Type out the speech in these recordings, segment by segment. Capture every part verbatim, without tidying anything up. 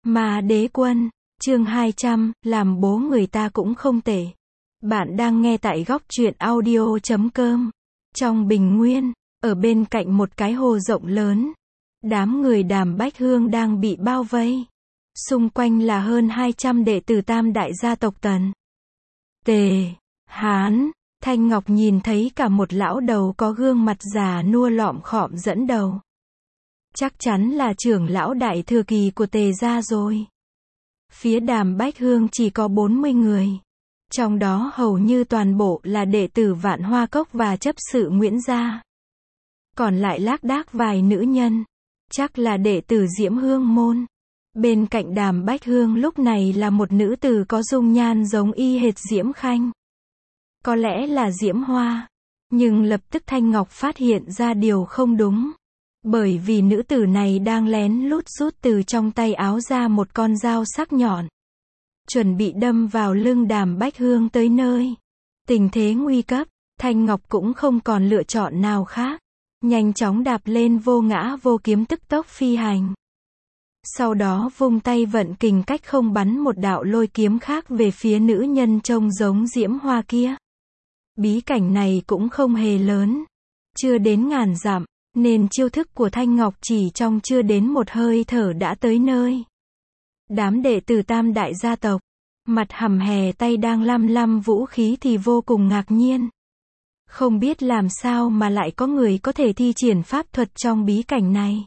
Ma Đế Quân, chương hai trăm, làm bố người ta cũng không tệ. Bạn đang nghe tại góc truyện audio chấm com. Trong Bình Nguyên, ở bên cạnh một cái hồ rộng lớn, đám người Đàm Bách Hương đang bị bao vây. Xung quanh là hơn hai trăm đệ tử tam đại gia tộc Tần, Tề, Hán. Thanh Ngọc nhìn thấy cả một lão đầu có gương mặt già nua lọm khọm dẫn đầu. Chắc chắn là trưởng lão đại thừa kỳ của Tề gia rồi. Phía Đàm Bách Hương chỉ có bốn mươi người. Trong đó hầu như toàn bộ là đệ tử Vạn Hoa Cốc và chấp sự Nguyễn gia. Còn lại lác đác vài nữ nhân. Chắc là đệ tử Diễm Hương môn. Bên cạnh Đàm Bách Hương lúc này là một nữ tử có dung nhan giống y hệt Diễm Khanh. Có lẽ là Diễm Hoa. Nhưng lập tức Thanh Ngọc phát hiện ra điều không đúng. Bởi vì nữ tử này đang lén lút rút từ trong tay áo ra một con dao sắc nhọn. Chuẩn bị đâm vào lưng Đàm Bách Hương tới nơi. Tình thế nguy cấp, Thanh Ngọc cũng không còn lựa chọn nào khác. Nhanh chóng đạp lên vô ngã vô kiếm tức tốc phi hành. Sau đó vung tay vận kình cách không bắn một đạo lôi kiếm khác về phía nữ nhân trông giống Diễm Hoa kia. Bí cảnh này cũng không hề lớn. Chưa đến ngàn dặm. Nên chiêu thức của Thanh Ngọc chỉ trong chưa đến một hơi thở đã tới nơi. Đám đệ tử tam đại gia tộc, mặt hầm hè tay đang lăm lăm vũ khí thì vô cùng ngạc nhiên. Không biết làm sao mà lại có người có thể thi triển pháp thuật trong bí cảnh này.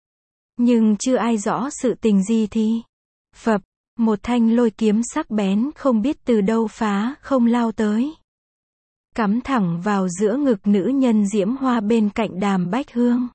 Nhưng chưa ai rõ sự tình gì thì. Phập, một thanh lôi kiếm sắc bén không biết từ đâu phá không lao tới. Cắm thẳng vào giữa ngực nữ nhân Diễm Hoa bên cạnh Đàm Bách Hương.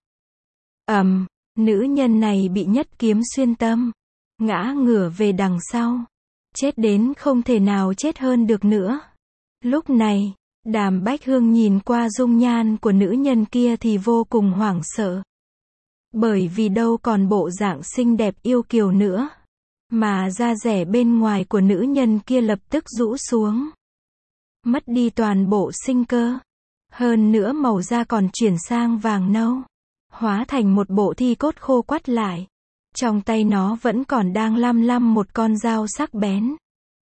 Ầm, nữ nhân này bị nhất kiếm xuyên tâm, ngã ngửa về đằng sau, chết đến không thể nào chết hơn được nữa. Lúc này, Đàm Bách Hương nhìn qua dung nhan của nữ nhân kia thì vô cùng hoảng sợ. Bởi vì đâu còn bộ dạng xinh đẹp yêu kiều nữa, mà da dẻ bên ngoài của nữ nhân kia lập tức rũ xuống. Mất đi toàn bộ sinh cơ. Hơn nữa màu da còn chuyển sang vàng nâu. Hóa thành một bộ thi cốt khô quắt lại. Trong tay nó vẫn còn đang lăm lăm một con dao sắc bén.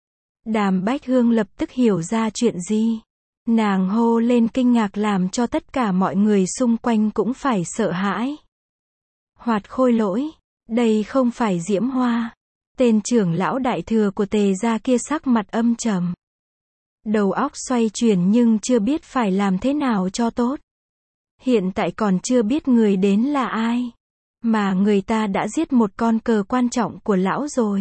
Đàm Bách Hương lập tức hiểu ra chuyện gì. Nàng hô lên kinh ngạc làm cho tất cả mọi người xung quanh cũng phải sợ hãi. Hoạt Khôi Lỗi, đây không phải Diễm Hoa. Tên trưởng lão đại thừa của Tề gia kia sắc mặt âm trầm. Đầu óc xoay chuyển nhưng chưa biết phải làm thế nào cho tốt. Hiện tại còn chưa biết người đến là ai. Mà người ta đã giết một con cờ quan trọng của lão rồi.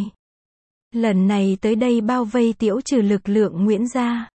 Lần này tới đây bao vây tiểu trừ lực lượng Nguyễn gia.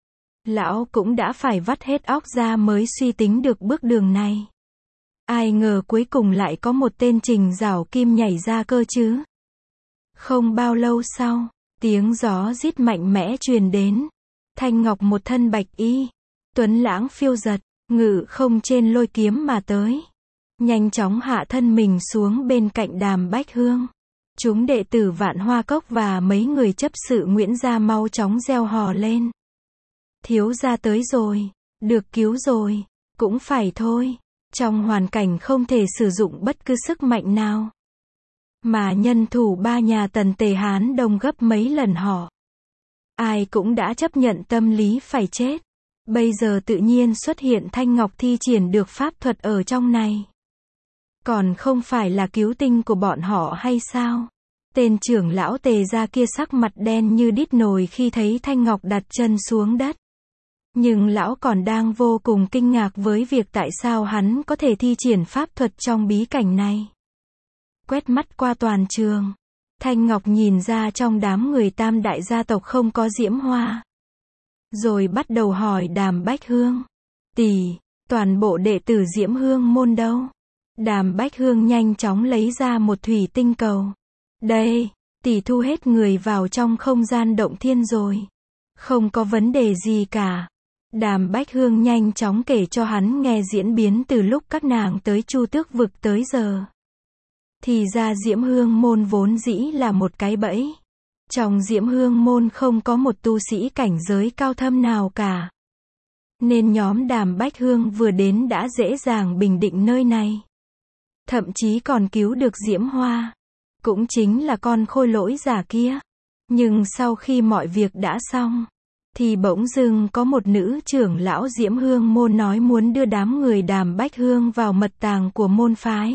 Lão cũng đã phải vắt hết óc ra mới suy tính được bước đường này. Ai ngờ cuối cùng lại có một tên Trình Giảo Kim nhảy ra cơ chứ. Không bao lâu sau, tiếng gió rít mạnh mẽ truyền đến. Thanh Ngọc một thân bạch y, tuấn lãng phiêu giật, ngự không trên lôi kiếm mà tới. Nhanh chóng hạ thân mình xuống bên cạnh Đàm Bách Hương. Chúng đệ tử Vạn Hoa Cốc và mấy người chấp sự Nguyễn gia mau chóng reo hò lên. Thiếu gia tới rồi, được cứu rồi, cũng phải thôi. Trong hoàn cảnh không thể sử dụng bất cứ sức mạnh nào. Mà nhân thủ ba nhà Tần Tề Hán đông gấp mấy lần họ. Ai cũng đã chấp nhận tâm lý phải chết. Bây giờ tự nhiên xuất hiện Thanh Ngọc thi triển được pháp thuật ở trong này. Còn không phải là cứu tinh của bọn họ hay sao? Tên trưởng lão Tề gia kia sắc mặt đen như đít nồi khi thấy Thanh Ngọc đặt chân xuống đất. Nhưng lão còn đang vô cùng kinh ngạc với việc tại sao hắn có thể thi triển pháp thuật trong bí cảnh này. Quét mắt qua toàn trường. Thanh Ngọc nhìn ra trong đám người tam đại gia tộc không có Diễm Hoa. Rồi bắt đầu hỏi Đàm Bách Hương. Tỷ, toàn bộ đệ tử Diễm Hương môn đâu? Đàm Bách Hương nhanh chóng lấy ra một thủy tinh cầu. Đây, tỷ thu hết người vào trong không gian động thiên rồi. Không có vấn đề gì cả. Đàm Bách Hương nhanh chóng kể cho hắn nghe diễn biến từ lúc các nàng tới Chu Tước vực tới giờ. Thì ra Diễm Hương môn vốn dĩ là một cái bẫy. Trong Diễm Hương môn không có một tu sĩ cảnh giới cao thâm nào cả. Nên nhóm Đàm Bách Hương vừa đến đã dễ dàng bình định nơi này. Thậm chí còn cứu được Diễm Hoa. cũng chính là con khôi lỗi giả kia. Nhưng sau khi mọi việc đã xong, thì bỗng dưng có một nữ trưởng lão Diễm Hương môn nói muốn đưa đám người Đàm Bách Hương vào mật tàng của môn phái.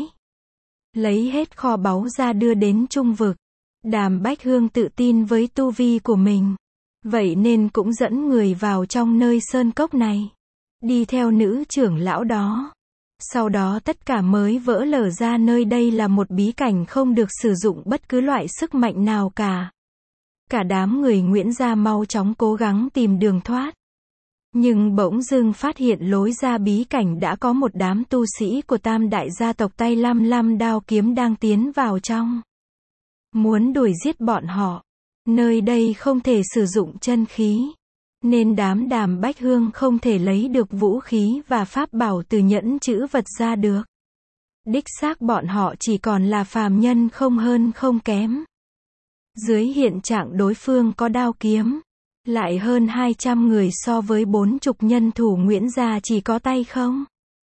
Lấy hết kho báu ra đưa đến Trung Vực. Đàm Bách Hương tự tin với tu vi của mình. Vậy nên cũng dẫn người vào trong nơi sơn cốc này. Đi theo nữ trưởng lão đó. Sau đó tất cả mới vỡ lở ra nơi đây là một bí cảnh không được sử dụng bất cứ loại sức mạnh nào cả. Cả đám người Nguyễn gia mau chóng cố gắng tìm đường thoát. Nhưng bỗng dưng phát hiện lối ra bí cảnh đã có một đám tu sĩ của tam đại gia tộc tay lăm lăm đao kiếm đang tiến vào trong. Muốn đuổi giết bọn họ. Nơi đây không thể sử dụng chân khí. Nên đám Đàm Bách Hương không thể lấy được vũ khí và pháp bảo từ nhẫn chữ vật ra được. Đích xác bọn họ chỉ còn là phàm nhân không hơn không kém. Dưới hiện trạng đối phương có đao kiếm. Lại hơn hai trăm người so với bốn chục nhân thủ Nguyễn gia chỉ có tay không.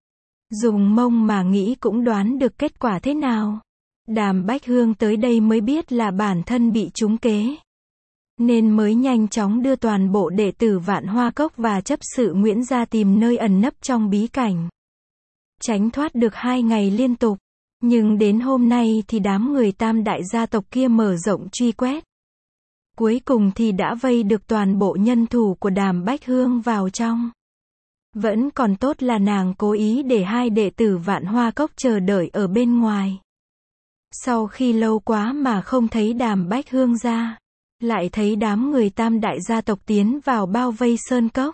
Dùng mông mà nghĩ cũng đoán được kết quả thế nào. Đàm Bách Hương tới đây mới biết là bản thân bị trúng kế. Nên mới nhanh chóng đưa toàn bộ đệ tử Vạn Hoa Cốc và chấp sự Nguyễn gia tìm nơi ẩn nấp trong bí cảnh. Tránh thoát được hai ngày liên tục. Nhưng đến hôm nay thì đám người tam đại gia tộc kia mở rộng truy quét. Cuối cùng thì đã vây được toàn bộ nhân thủ của Đàm Bách Hương vào trong. Vẫn còn tốt là nàng cố ý để hai đệ tử Vạn Hoa Cốc chờ đợi ở bên ngoài. Sau khi lâu quá mà không thấy Đàm Bách Hương ra, lại thấy đám người tam đại gia tộc tiến vào bao vây sơn cốc.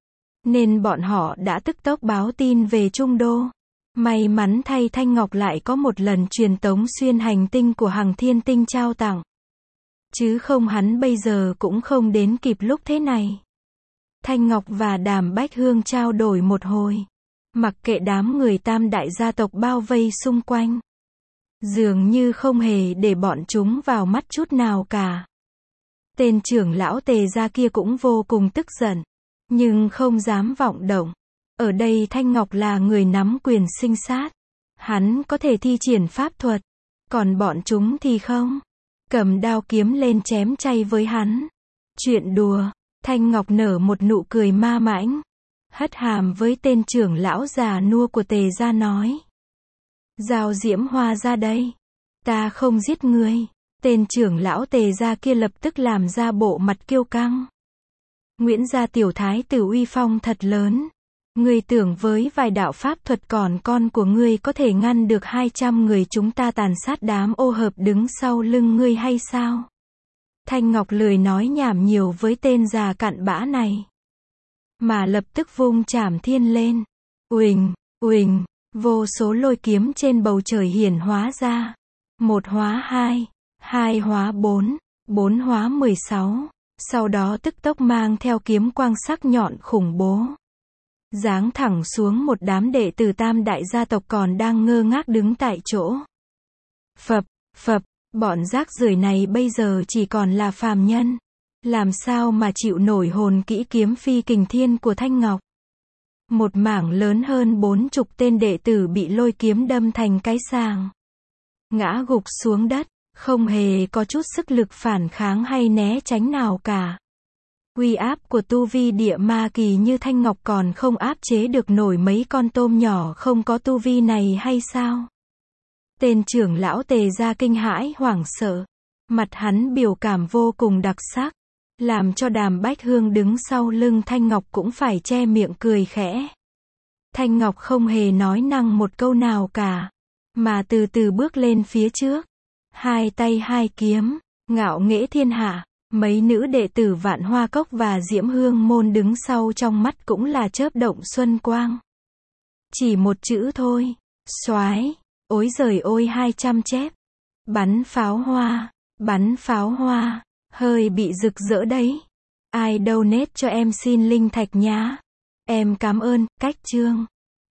Nên bọn họ đã tức tốc báo tin về Trung Đô. May mắn thay Thanh Ngọc lại có một lần truyền tống xuyên hành tinh của Hằng Thiên Tinh trao tặng. Chứ không hắn bây giờ cũng không đến kịp lúc thế này. Thanh Ngọc và Đàm Bách Hương trao đổi một hồi. Mặc kệ đám người tam đại gia tộc bao vây xung quanh. Dường như không hề để bọn chúng vào mắt chút nào cả. Tên trưởng lão Tề gia kia cũng vô cùng tức giận. Nhưng không dám vọng động. Ở đây Thanh Ngọc là người nắm quyền sinh sát. Hắn có thể thi triển pháp thuật. Còn bọn chúng thì không. Cầm đao kiếm lên chém chay với hắn. Chuyện đùa. Thanh Ngọc nở một nụ cười ma mãnh. Hất hàm với tên trưởng lão già nua của Tề gia nói. Giao Diễm Hoa ra đây. Ta không giết ngươi. Tên trưởng lão Tề gia kia lập tức làm ra bộ mặt kiêu căng. Nguyễn gia tiểu thái tử uy phong thật lớn. Ngươi tưởng với vài đạo pháp thuật còn con của ngươi có thể ngăn được hai trăm người chúng ta tàn sát đám ô hợp đứng sau lưng ngươi hay sao? Thanh Ngọc lười nói nhảm nhiều với tên già cặn bã này. Mà lập tức vung trảm thiên lên. Uỳnh, uỳnh, vô số lôi kiếm trên bầu trời hiển hóa ra. Một hóa hai, hai hóa bốn, bốn hóa mười sáu. Sau đó tức tốc mang theo kiếm quang sắc nhọn khủng bố. Giáng thẳng xuống một đám đệ tử tam đại gia tộc còn đang ngơ ngác đứng tại chỗ. Phập, phập, bọn rác rưởi này bây giờ chỉ còn là phàm nhân. Làm sao mà chịu nổi hồn kỹ kiếm phi kình thiên của Thanh Ngọc. Một mảng lớn hơn bốn chục tên đệ tử bị lôi kiếm đâm thành cái sàng. Ngã gục xuống đất, không hề có chút sức lực phản kháng hay né tránh nào cả. Uy áp của tu vi địa ma kỳ như Thanh Ngọc còn không áp chế được nổi mấy con tôm nhỏ không có tu vi này hay sao? Tên trưởng lão Tề gia kinh hãi hoảng sợ. Mặt hắn biểu cảm vô cùng đặc sắc. Làm cho Đàm Bách Hương đứng sau lưng Thanh Ngọc cũng phải che miệng cười khẽ. Thanh Ngọc không hề nói năng một câu nào cả. Mà từ từ bước lên phía trước. Hai tay hai kiếm, ngạo nghễ thiên hạ. Mấy nữ đệ tử Vạn Hoa Cốc và Diễm Hương môn đứng sau trong mắt cũng là chớp động xuân quang. Chỉ một chữ thôi. Soái. Ối giời ôi hai trăm chép. Bắn pháo hoa. Bắn pháo hoa. Hơi bị rực rỡ đấy. Ai donate cho em xin linh thạch nhá. Em cảm ơn. Cách chương.